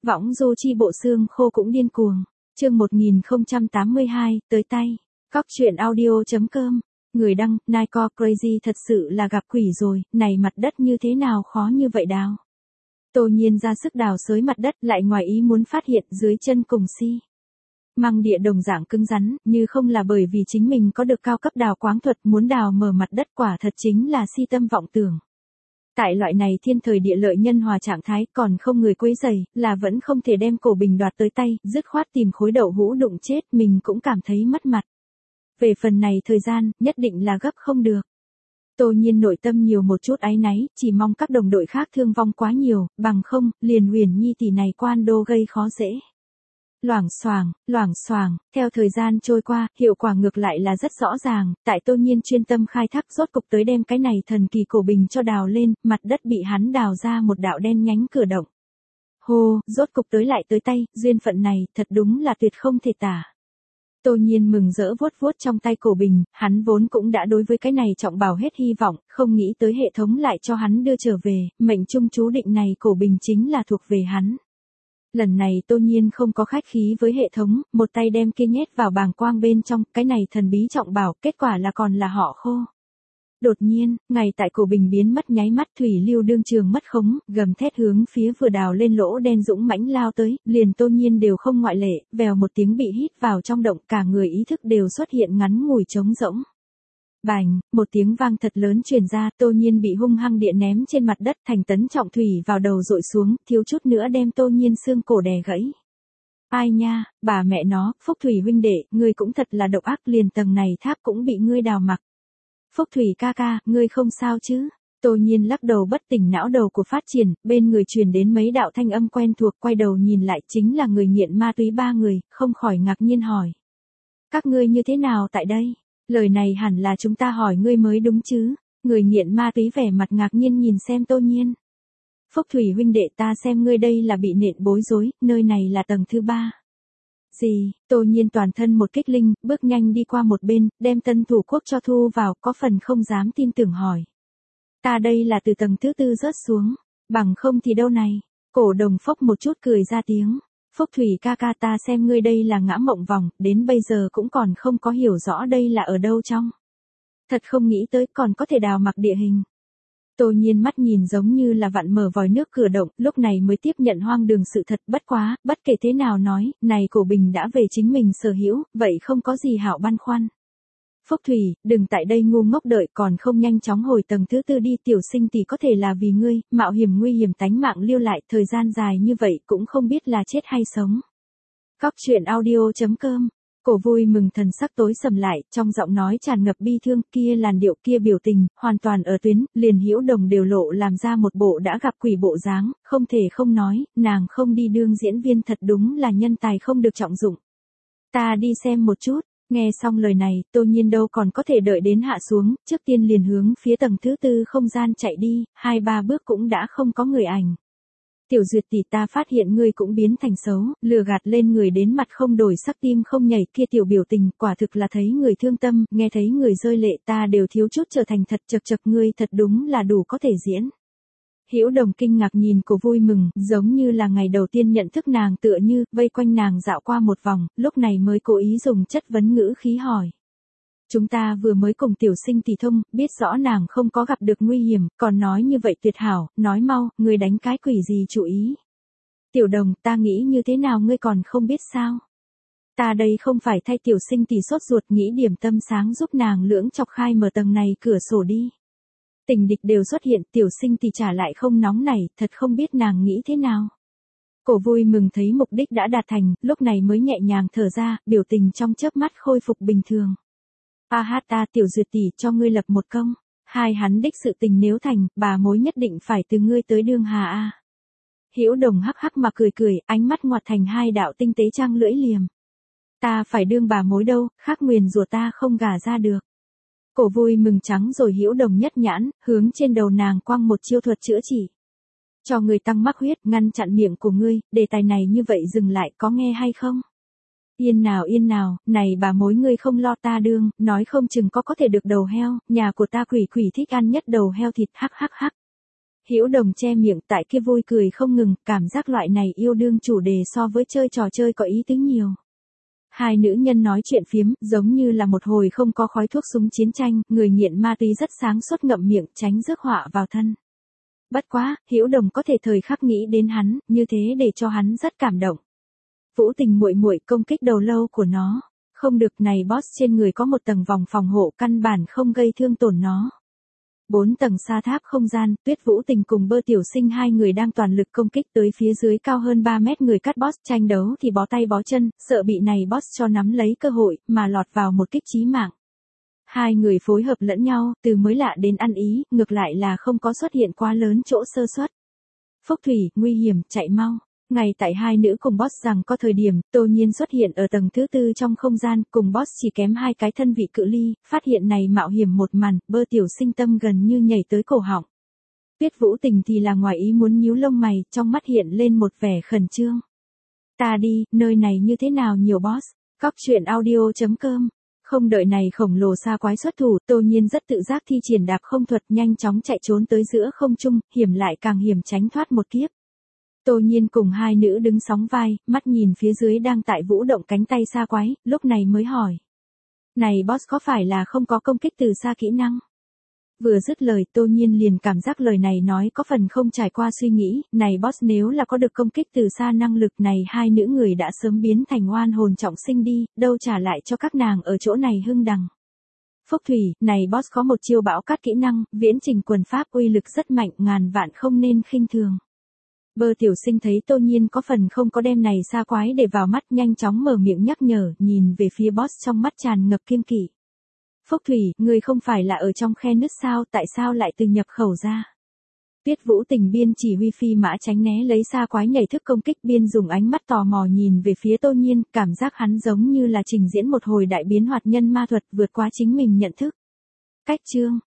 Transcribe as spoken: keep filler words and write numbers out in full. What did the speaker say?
Võng du chi bộ xương khô cũng điên cuồng. Chương một nghìn không trăm tám mươi hai, tới tay. Cóc truyện audio.com. Người đăng, Nico Crazy thật sự là gặp quỷ rồi, này mặt đất như thế nào khó như vậy đào. Tô Nhiên ra sức đào xới mặt đất, lại ngoài ý muốn phát hiện dưới chân cùng si. Măng địa đồng dạng cứng rắn, như không là bởi vì chính mình có được cao cấp đào quáng thuật muốn đào mở mặt đất, quả thật chính là si tâm vọng tưởng. Tại loại này thiên thời địa lợi nhân hòa trạng thái, còn không người quấy rầy, là vẫn không thể đem cổ bình đoạt tới tay, dứt khoát tìm khối đậu hũ đụng chết, mình cũng cảm thấy mất mặt. Về phần này thời gian, nhất định là gấp không được. Tô Nhiên nội tâm nhiều một chút áy náy, chỉ mong các đồng đội khác thương vong quá nhiều, bằng không, liền Huyền Nhi tỷ này quan đô gây khó dễ. Loảng xoảng, loảng xoảng, theo thời gian trôi qua, hiệu quả ngược lại là rất rõ ràng, tại Tô Nhiên chuyên tâm khai thác rốt cục tới đem cái này thần kỳ cổ bình cho đào lên, mặt đất bị hắn đào ra một đạo đen nhánh cửa động. Hô, rốt cục tới lại tới tay, duyên phận này, thật đúng là tuyệt không thể tả. Tô Nhiên mừng rỡ vuốt vuốt trong tay cổ bình, hắn vốn cũng đã đối với cái này trọng bảo hết hy vọng, không nghĩ tới hệ thống lại cho hắn đưa trở về, mệnh trung chú định này cổ bình chính là thuộc về hắn. Lần này Tô Nhiên không có khách khí với hệ thống, một tay đem kia nhét vào bàng quang bên trong, cái này thần bí trọng bảo, kết quả là còn là họ khô. Đột nhiên, ngay tại cổ bình biến mất nháy mắt, thủy lưu đương trường mất khống, gầm thét hướng phía vừa đào lên lỗ đen dũng mãnh lao tới, liền Tô Nhiên đều không ngoại lệ, vèo một tiếng bị hít vào trong động, cả người ý thức đều xuất hiện ngắn ngủi trống rỗng. Bành, một tiếng vang thật lớn truyền ra, Tô Nhiên bị hung hăng địa ném trên mặt đất, thành tấn trọng thủy vào đầu dội xuống, thiếu chút nữa đem Tô Nhiên xương cổ đè gãy. Ai nha, bà mẹ nó, Phúc Thủy huynh đệ, ngươi cũng thật là độc ác, liền tầng này tháp cũng bị ngươi đào mặc. Phúc Thủy ca ca, ngươi không sao chứ? Tô Nhiên lắc đầu bất tỉnh, não đầu của phát triển, bên người truyền đến mấy đạo thanh âm quen thuộc, quay đầu nhìn lại chính là người nghiện ma túy ba người, không khỏi ngạc nhiên hỏi. Các ngươi như thế nào tại đây? Lời này hẳn là chúng ta hỏi ngươi mới đúng chứ? Người nghiện ma túy vẻ mặt ngạc nhiên nhìn xem Tô Nhiên. Phúc Thủy huynh đệ, ta xem ngươi đây là bị nện bối rối, nơi này là tầng thứ ba. Gì? Tô Nhiên toàn thân một kích linh, bước nhanh đi qua một bên, đem tân thủ quốc cho thu vào, có phần không dám tin tưởng hỏi. Ta đây là từ tầng thứ tư rớt xuống, bằng không thì đâu này. Cổ đồng phốc một chút cười ra tiếng. Phúc Thủy ca ca, ta xem ngươi đây là ngã mộng vòng, đến bây giờ cũng còn không có hiểu rõ đây là ở đâu trong. Thật không nghĩ tới còn có thể đào mặc địa hình. Tô Nhiên mắt nhìn giống như là vặn mở vòi nước cửa động, lúc này mới tiếp nhận hoang đường sự thật, bất quá, bất kể thế nào nói, này cổ bình đã về chính mình sở hữu, vậy không có gì hảo băn khoăn. Phúc Thủy, đừng tại đây ngu ngốc đợi, còn không nhanh chóng hồi tầng thứ tư đi, tiểu sinh tỷ có thể là vì ngươi, mạo hiểm nguy hiểm tánh mạng lưu lại, thời gian dài như vậy cũng không biết là chết hay sống. Cóc truyện audio.com. Cổ vui mừng thần sắc tối sầm lại, trong giọng nói tràn ngập bi thương, kia làn điệu kia biểu tình, hoàn toàn ở tuyến, liền Hữu Đồng đều lộ làm ra một bộ đã gặp quỷ bộ dáng, không thể không nói, nàng không đi đương diễn viên thật đúng là nhân tài không được trọng dụng. Ta đi xem một chút. Nghe xong lời này, Tô Nhiên đâu còn có thể đợi đến hạ xuống, trước tiên liền hướng phía tầng thứ tư không gian chạy đi, hai ba bước cũng đã không có người ảnh. Tiểu Duyệt tỷ, ta phát hiện ngươi cũng biến thành xấu, lừa gạt lên người đến mặt không đổi sắc tim không nhảy, kia tiểu biểu tình, quả thực là thấy người thương tâm, nghe thấy người rơi lệ, ta đều thiếu chút trở thành thật, chật chật, ngươi thật đúng là đủ có thể diễn. Hữu Đồng kinh ngạc nhìn cô vui mừng, giống như là ngày đầu tiên nhận thức nàng, tựa như vây quanh nàng dạo qua một vòng, lúc này mới cố ý dùng chất vấn ngữ khí hỏi. Chúng ta vừa mới cùng tiểu sinh tỷ thông, biết rõ nàng không có gặp được nguy hiểm, còn nói như vậy tuyệt hảo, nói mau, ngươi đánh cái quỷ gì chủ ý. Tiểu Đồng, ta nghĩ như thế nào ngươi còn không biết sao? Ta đây không phải thay tiểu sinh tỷ sốt ruột, nghĩ điểm tâm sáng giúp nàng lưỡng chọc khai mở tầng này cửa sổ đi. Tình địch đều xuất hiện, tiểu sinh thì trả lại không nóng nảy, thật không biết nàng nghĩ thế nào. Cổ vui mừng thấy mục đích đã đạt thành, lúc này mới nhẹ nhàng thở ra, biểu tình trong chớp mắt khôi phục bình thường. A hát ta, Tiểu Duyệt tỷ, cho ngươi lập một công. Hai hắn đích sự tình nếu thành, bà mối nhất định phải từ ngươi tới đương hà a. Hữu Đồng hắc hắc mà cười cười, ánh mắt ngoặt thành hai đạo tinh tế trang lưỡi liềm. Ta phải đương bà mối đâu, khác nguyền rủa ta không gả ra được. Cổ vui mừng trắng rồi Hữu Đồng nhất nhãn, hướng trên đầu nàng quăng một chiêu thuật chữa trị. Cho người tăng mắc huyết, ngăn chặn miệng của ngươi, đề tài này như vậy dừng lại, có nghe hay không? Yên nào yên nào, này bà mối ngươi không lo ta đương, nói không chừng có có thể được đầu heo, nhà của ta quỷ quỷ thích ăn nhất đầu heo thịt, hắc hắc hắc. Hữu Đồng che miệng tại kia vui cười không ngừng, cảm giác loại này yêu đương chủ đề so với chơi trò chơi có ý tứ nhiều. Hai nữ nhân nói chuyện phiếm, giống như là một hồi không có khói thuốc súng chiến tranh, người nghiện ma túy rất sáng suốt ngậm miệng tránh rước họa vào thân. Bất quá, Hữu Đồng có thể thời khắc nghĩ đến hắn, như thế để cho hắn rất cảm động. Vũ Tình muội muội công kích đầu lâu của nó, không được, này boss trên người có một tầng vòng phòng hộ căn bản không gây thương tổn nó. Bốn tầng sa tháp không gian, Tuyết Vũ Tình cùng Bơ Tiểu Sinh hai người đang toàn lực công kích tới phía dưới cao hơn ba mét người cắt boss, tranh đấu thì bó tay bó chân, sợ bị này boss cho nắm lấy cơ hội, mà lọt vào một kích chí mạng. Hai người phối hợp lẫn nhau, từ mới lạ đến ăn ý, ngược lại là không có xuất hiện quá lớn chỗ sơ suất. Phúc Thủy, nguy hiểm, chạy mau. Ngay tại hai nữ cùng boss rằng có thời điểm, Tô Nhiên xuất hiện ở tầng thứ tư trong không gian, cùng boss chỉ kém hai cái thân vị cự ly, phát hiện này mạo hiểm một màn, Bơ Tiểu Sinh tâm gần như nhảy tới cổ họng. Tuyết Vũ Tình thì là ngoài ý muốn nhíu lông mày, trong mắt hiện lên một vẻ khẩn trương. Ta đi, nơi này như thế nào nhiều boss, cóc truyện audio chấm com. Không đợi này khổng lồ sa quái xuất thủ, Tô Nhiên rất tự giác thi triển đạp không thuật nhanh chóng chạy trốn tới giữa không trung, hiểm lại càng hiểm tránh thoát một kiếp. Tô Nhiên cùng hai nữ đứng sóng vai, mắt nhìn phía dưới đang tại vũ động cánh tay sa quái, lúc này mới hỏi. Này boss có phải là không có công kích từ xa kỹ năng? Vừa dứt lời Tô Nhiên liền cảm giác lời này nói có phần không trải qua suy nghĩ, này boss nếu là có được công kích từ xa năng lực này hai nữ người đã sớm biến thành oan hồn trọng sinh đi, đâu trả lại cho các nàng ở chỗ này hưng đằng. Phúc Thủy, này boss có một chiêu bão cát kỹ năng, viễn trình quần pháp uy lực rất mạnh, ngàn vạn không nên khinh thường. Bơ Tiểu Sinh thấy Tô Nhiên có phần không có đem này sa quái để vào mắt, nhanh chóng mở miệng nhắc nhở, nhìn về phía boss trong mắt tràn ngập kiêng kỵ. Phúc Thủy, người không phải là ở trong khe nứt sao, tại sao lại từ nhập khẩu ra? Tuyết Vũ Tình biên chỉ huy phi mã tránh né lấy sa quái nhảy thức công kích, biên dùng ánh mắt tò mò nhìn về phía Tô Nhiên, cảm giác hắn giống như là trình diễn một hồi đại biến hoạt nhân ma thuật vượt qua chính mình nhận thức. Cách chương